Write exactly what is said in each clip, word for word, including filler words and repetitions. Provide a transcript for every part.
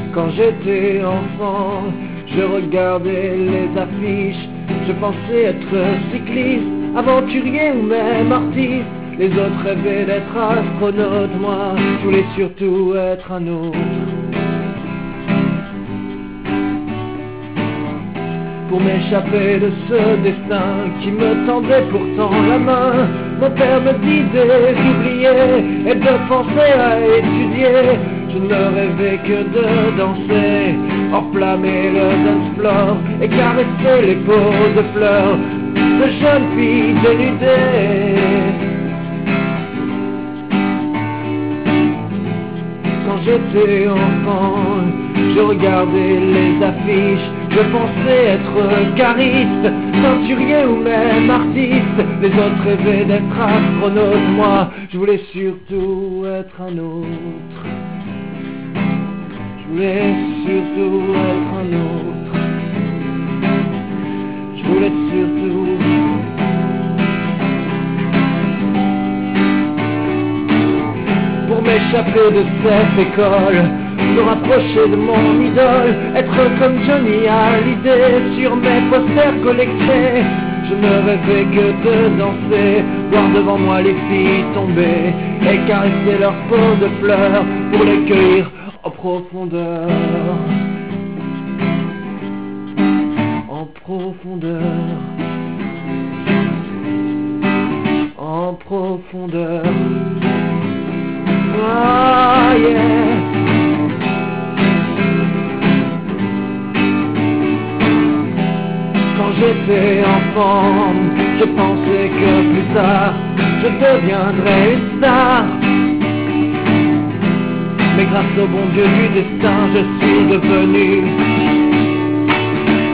Quand j'étais enfant, je regardais les affiches. Je pensais être cycliste, aventurier ou même artiste. Les autres rêvaient d'être astronaute, moi je voulais surtout être un autre. Pour m'échapper de ce destin qui me tendait pourtant la main, mon père me disait j'oubliais et de penser à étudier. Je ne rêvais que de danser, enflammer le dance floor et caresser les pots de fleurs de jeunes filles dénudées. Quand j'étais enfant, je regardais les affiches. Je pensais être cariste, ceinturier ou même artiste. Les autres rêvaient d'être astronaute, moi je voulais surtout être un autre. Je voulais surtout être un autre. Je voulais surtout. Pour m'échapper de cette école, me rapprocher de mon idole, être comme Johnny Hallyday sur mes posters collectés. Je ne rêvais que de danser, voir devant moi les filles tomber et caresser leurs peaux de fleurs pour les cueillir en profondeur. En profondeur. En profondeur. Ah yeah. Quand j'étais enfant, je pensais que plus tard je deviendrais une star. Mais grâce au bon Dieu du destin, je suis devenu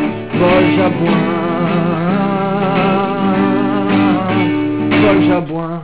Paul Jabouin. Paul Jabouin.